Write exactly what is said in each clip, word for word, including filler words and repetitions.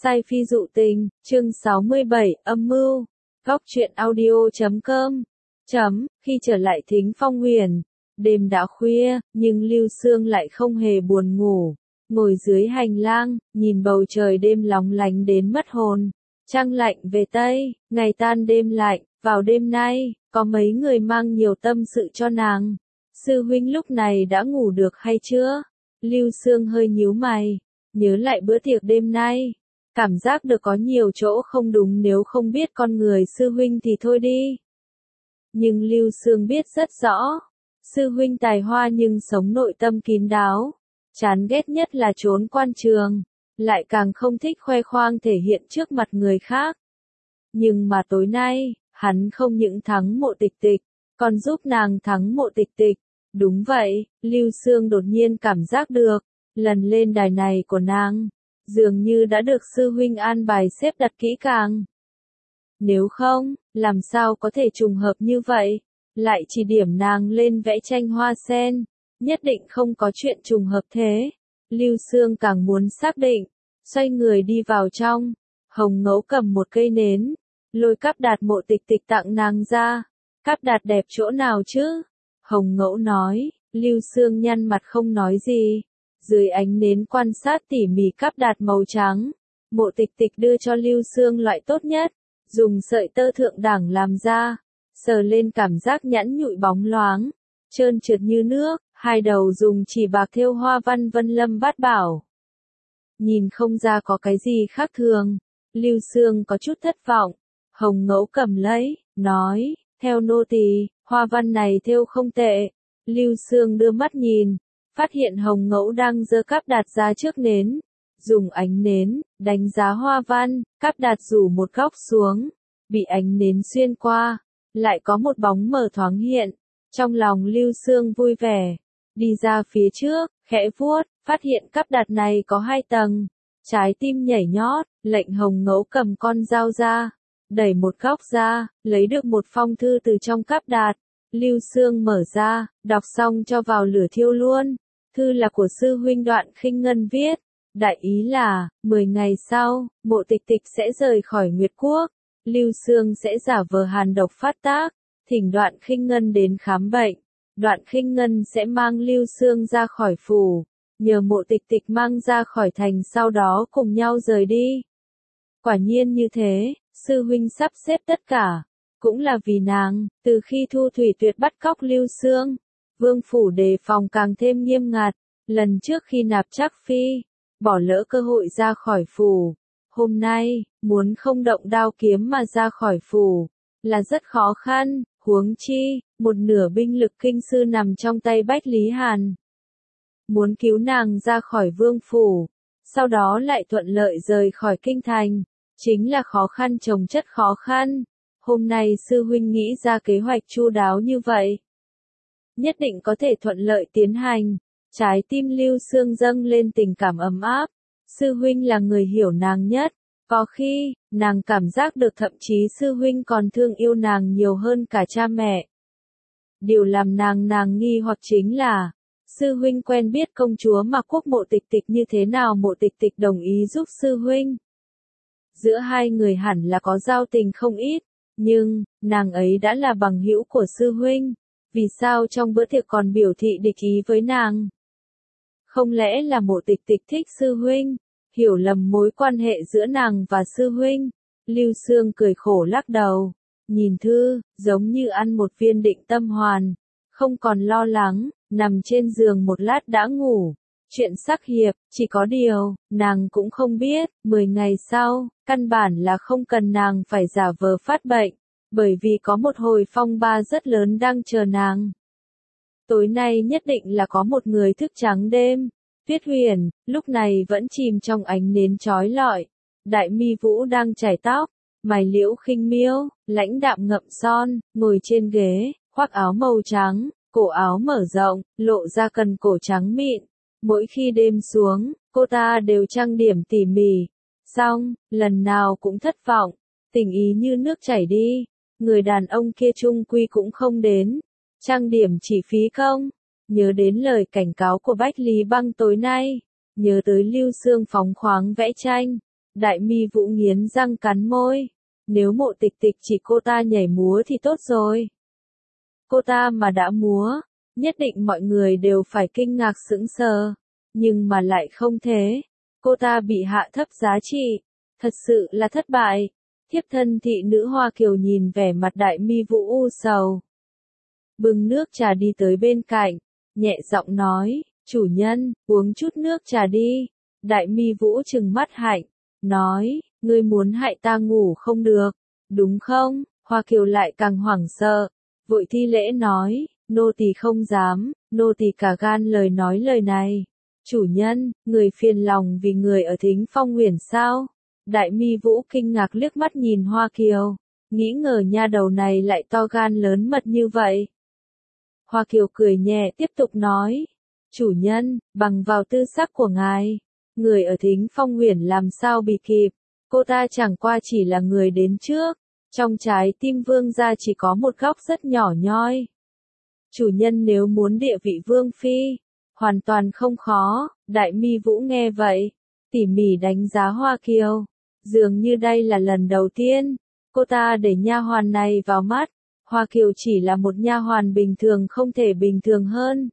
Sai Phi Dụ Tình, chương sáu mươi bảy, âm mưu. Góc truyện audio chấm com. Chấm, khi trở lại Thính Phong Huyền, đêm đã khuya, nhưng Lưu Sương lại không hề buồn ngủ. Ngồi dưới hành lang, nhìn bầu trời đêm lóng lánh đến mất hồn. Trăng lạnh về Tây, ngày tan đêm lạnh, vào đêm nay, có mấy người mang nhiều tâm sự cho nàng. Sư huynh lúc này đã ngủ được hay chưa? Lưu Sương hơi nhíu mày, nhớ lại bữa tiệc đêm nay. Cảm giác được có nhiều chỗ không đúng, nếu không biết con người sư huynh thì thôi đi. Nhưng Lưu Sương biết rất rõ, sư huynh tài hoa nhưng sống nội tâm kín đáo. Chán ghét nhất là trốn quan trường, lại càng không thích khoe khoang thể hiện trước mặt người khác. Nhưng mà tối nay, hắn không những thắng Mộ Tịch Tịch, còn giúp nàng thắng Mộ Tịch Tịch. Đúng vậy, Lưu Sương đột nhiên cảm giác được, lần lên đài này của nàng, dường như đã được sư huynh an bài xếp đặt kỹ càng. Nếu không, làm sao có thể trùng hợp như vậy, lại chỉ điểm nàng lên vẽ tranh hoa sen, nhất định không có chuyện trùng hợp thế. Lưu Sương càng muốn xác định, xoay người đi vào trong. Hồng Ngẫu cầm một cây nến, lôi Cáp Đạt Mộ Tịch Tịch tặng nàng ra. Cáp Đạt đẹp chỗ nào chứ? Hồng Ngẫu nói. Lưu Sương nhăn mặt không nói gì. Dưới ánh nến quan sát tỉ mỉ Cáp Đạt màu trắng, Mộ Tịch Tịch đưa cho Lưu Sương loại tốt nhất, dùng sợi tơ thượng đẳng làm ra, sờ lên cảm giác nhẵn nhụi bóng loáng, trơn trượt như nước, hai đầu dùng chỉ bạc thêu hoa văn vân lâm bát bảo. Nhìn không ra có cái gì khác thường, Lưu Sương có chút thất vọng. Hồng Ngẫu cầm lấy, nói, theo nô tỳ, hoa văn này thêu không tệ. Lưu Sương đưa mắt nhìn, phát hiện Hồng Ngẫu đang giơ Cáp Đạt ra trước nến, dùng ánh nến đánh giá hoa văn. Cáp Đạt rủ một góc xuống, bị ánh nến xuyên qua, lại có một bóng mờ thoáng hiện. Trong lòng Lưu Sương vui vẻ, đi ra phía trước, khẽ vuốt, phát hiện Cáp Đạt này có hai tầng. Trái tim nhảy nhót, lệnh Hồng Ngẫu cầm con dao ra, đẩy một góc ra, lấy được một phong thư từ trong Cáp Đạt. Lưu Sương mở ra, đọc xong cho vào lửa thiêu luôn. Thư là của sư huynh Đoạn Khinh Ngân viết, đại ý là, mười ngày sau, Mộ Tịch Tịch sẽ rời khỏi Nguyệt Quốc. Lưu Sương sẽ giả vờ hàn độc phát tác, thỉnh Đoạn Khinh Ngân đến khám bệnh. Đoạn Khinh Ngân sẽ mang Lưu Sương ra khỏi phủ, nhờ Mộ Tịch Tịch mang ra khỏi thành, sau đó cùng nhau rời đi. Quả nhiên như thế, sư huynh sắp xếp tất cả, cũng là vì nàng. Từ khi Thu Thủy Tuyệt bắt cóc Lưu Sương, Vương phủ đề phòng càng thêm nghiêm ngặt. Lần trước khi nạp Trác Phi, bỏ lỡ cơ hội ra khỏi phủ. Hôm nay, muốn không động đao kiếm mà ra khỏi phủ, là rất khó khăn, huống chi, một nửa binh lực kinh sư nằm trong tay Bách Lý Hàn. Muốn cứu nàng ra khỏi vương phủ, sau đó lại thuận lợi rời khỏi kinh thành, chính là khó khăn chồng chất khó khăn. Hôm nay sư huynh nghĩ ra kế hoạch chu đáo như vậy, nhất định có thể thuận lợi tiến hành. Trái tim Lưu Sương dâng lên tình cảm ấm áp. Sư huynh là người hiểu nàng nhất. Có khi, nàng cảm giác được thậm chí sư huynh còn thương yêu nàng nhiều hơn cả cha mẹ. Điều làm nàng nàng nghi hoặc chính là, sư huynh quen biết công chúa Mạc Quốc Mộ Tịch Tịch như thế nào? Mộ Tịch Tịch đồng ý giúp sư huynh. Giữa hai người hẳn là có giao tình không ít, nhưng, nàng ấy đã là bằng hữu của sư huynh. Vì sao trong bữa tiệc còn biểu thị địch ý với nàng? Không lẽ là Mộ Tịch Tịch thích sư huynh, hiểu lầm mối quan hệ giữa nàng và sư huynh? Lưu Sương cười khổ lắc đầu, nhìn thư, giống như ăn một viên định tâm hoàn, không còn lo lắng, nằm trên giường một lát đã ngủ. Chuyện sắc hiệp, chỉ có điều, nàng cũng không biết, mười ngày sau, căn bản là không cần nàng phải giả vờ phát bệnh, bởi vì có một hồi phong ba rất lớn đang chờ nàng. Tối nay nhất định là có một người thức trắng đêm. Tuyết Huyền, lúc này vẫn chìm trong ánh nến chói lọi. Đại Mi Vũ đang chải tóc, mày liễu khinh miêu, lãnh đạm ngậm son, ngồi trên ghế, khoác áo màu trắng, cổ áo mở rộng, lộ ra cần cổ trắng mịn. Mỗi khi đêm xuống, cô ta đều trang điểm tỉ mỉ. Xong, lần nào cũng thất vọng, tình ý như nước chảy đi. Người đàn ông kia chung quy cũng không đến. Trang điểm chỉ phí công. Nhớ đến lời cảnh cáo của Bách Lý Băng tối nay, nhớ tới Lưu Sương phóng khoáng vẽ tranh, Đại Mi Vũ nghiến răng cắn môi. Nếu Mộ Tịch Tịch chỉ cô ta nhảy múa thì tốt rồi. Cô ta mà đã múa, nhất định mọi người đều phải kinh ngạc sững sờ. Nhưng mà lại không thế. Cô ta bị hạ thấp giá trị. Thật sự là thất bại. Thiếp thân thị nữ Hoa Kiều nhìn vẻ mặt Đại Mi Vũ u sầu. Bưng nước trà đi tới bên cạnh, nhẹ giọng nói, chủ nhân, uống chút nước trà đi. Đại Mi Vũ trừng mắt hạnh, nói, ngươi muốn hại ta ngủ không được, đúng không? Hoa Kiều lại càng hoảng sợ, vội thi lễ nói, nô tỳ không dám, nô tỳ cả gan lời nói lời này. Chủ nhân, người phiền lòng vì người ở Thính Phong Huyền sao? Đại Mi Vũ kinh ngạc liếc mắt nhìn Hoa Kiều, nghĩ ngờ nha đầu này lại to gan lớn mật như vậy. Hoa Kiều cười nhẹ tiếp tục nói, chủ nhân, bằng vào tư sắc của ngài, người ở Thính Phong Huyền làm sao bị kịp, cô ta chẳng qua chỉ là người đến trước, trong trái tim vương gia chỉ có một góc rất nhỏ nhoi. Chủ nhân nếu muốn địa vị vương phi, hoàn toàn không khó. Đại Mi Vũ nghe vậy, tỉ mỉ đánh giá Hoa Kiều, dường như đây là lần đầu tiên cô ta để nha hoàn này vào mắt. Hoa Kiều chỉ là một nha hoàn bình thường không thể bình thường hơn.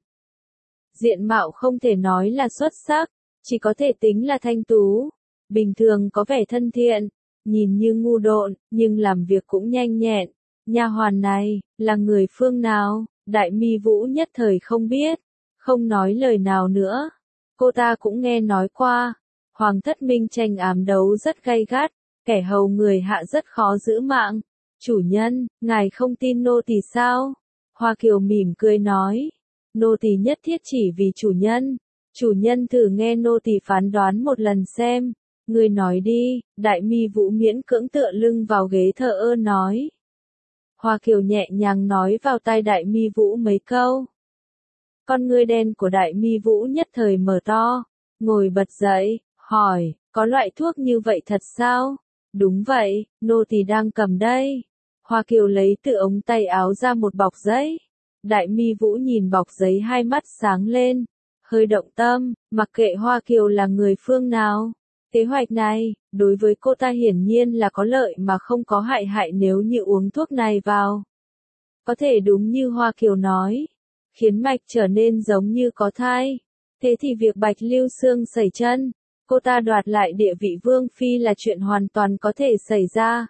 Diện mạo không thể nói là xuất sắc, chỉ có thể tính là thanh tú. Bình thường có vẻ thân thiện, nhìn như ngu độn, nhưng làm việc cũng nhanh nhẹn. Nha hoàn này, là người phương nào? Đại Mi Vũ nhất thời không biết, không nói lời nào nữa. Cô ta cũng nghe nói qua, Hoàng thất minh tranh ám đấu rất gay gắt, kẻ hầu người hạ rất khó giữ mạng. Chủ nhân, ngài không tin nô tỳ sao? Hoa Kiều mỉm cười nói, nô tỳ nhất thiết chỉ vì chủ nhân. Chủ nhân thử nghe nô tỳ phán đoán một lần xem. Ngươi nói đi. Đại Mi Vũ miễn cưỡng tựa lưng vào ghế thờ ơ nói. Hoa Kiều nhẹ nhàng nói vào tai Đại Mi Vũ mấy câu. Con ngươi đen của Đại Mi Vũ nhất thời mở to, ngồi bật dậy, hỏi, có loại thuốc như vậy thật sao? Đúng vậy, nô tỳ đang cầm đây. Hoa Kiều lấy từ ống tay áo ra một bọc giấy. Đại Mi Vũ nhìn bọc giấy hai mắt sáng lên, hơi động tâm, mặc kệ Hoa Kiều là người phương nào. Kế hoạch này, đối với cô ta hiển nhiên là có lợi mà không có hại hại nếu như uống thuốc này vào. Có thể đúng như Hoa Kiều nói, khiến mạch trở nên giống như có thai. Thế thì việc Bạch Lưu Xương sẩy chân, cô ta đoạt lại địa vị vương phi là chuyện hoàn toàn có thể xảy ra.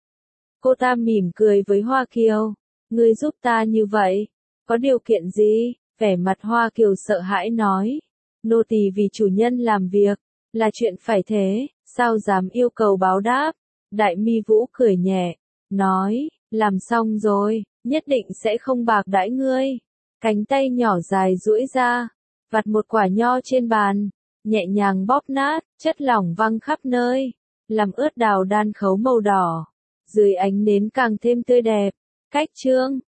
Cô ta mỉm cười với Hoa Kiều, ngươi giúp ta như vậy, có điều kiện gì? Vẻ mặt Hoa Kiều sợ hãi nói, nô tỳ vì chủ nhân làm việc, là chuyện phải thế, sao dám yêu cầu báo đáp? Đại Mi Vũ cười nhẹ, nói, làm xong rồi, nhất định sẽ không bạc đãi ngươi. Cánh tay nhỏ dài duỗi ra, vặt một quả nho trên bàn, nhẹ nhàng bóp nát, chất lỏng văng khắp nơi, làm ướt đào đan khấu màu đỏ. Dưới ánh nến càng thêm tươi đẹp. Cách chương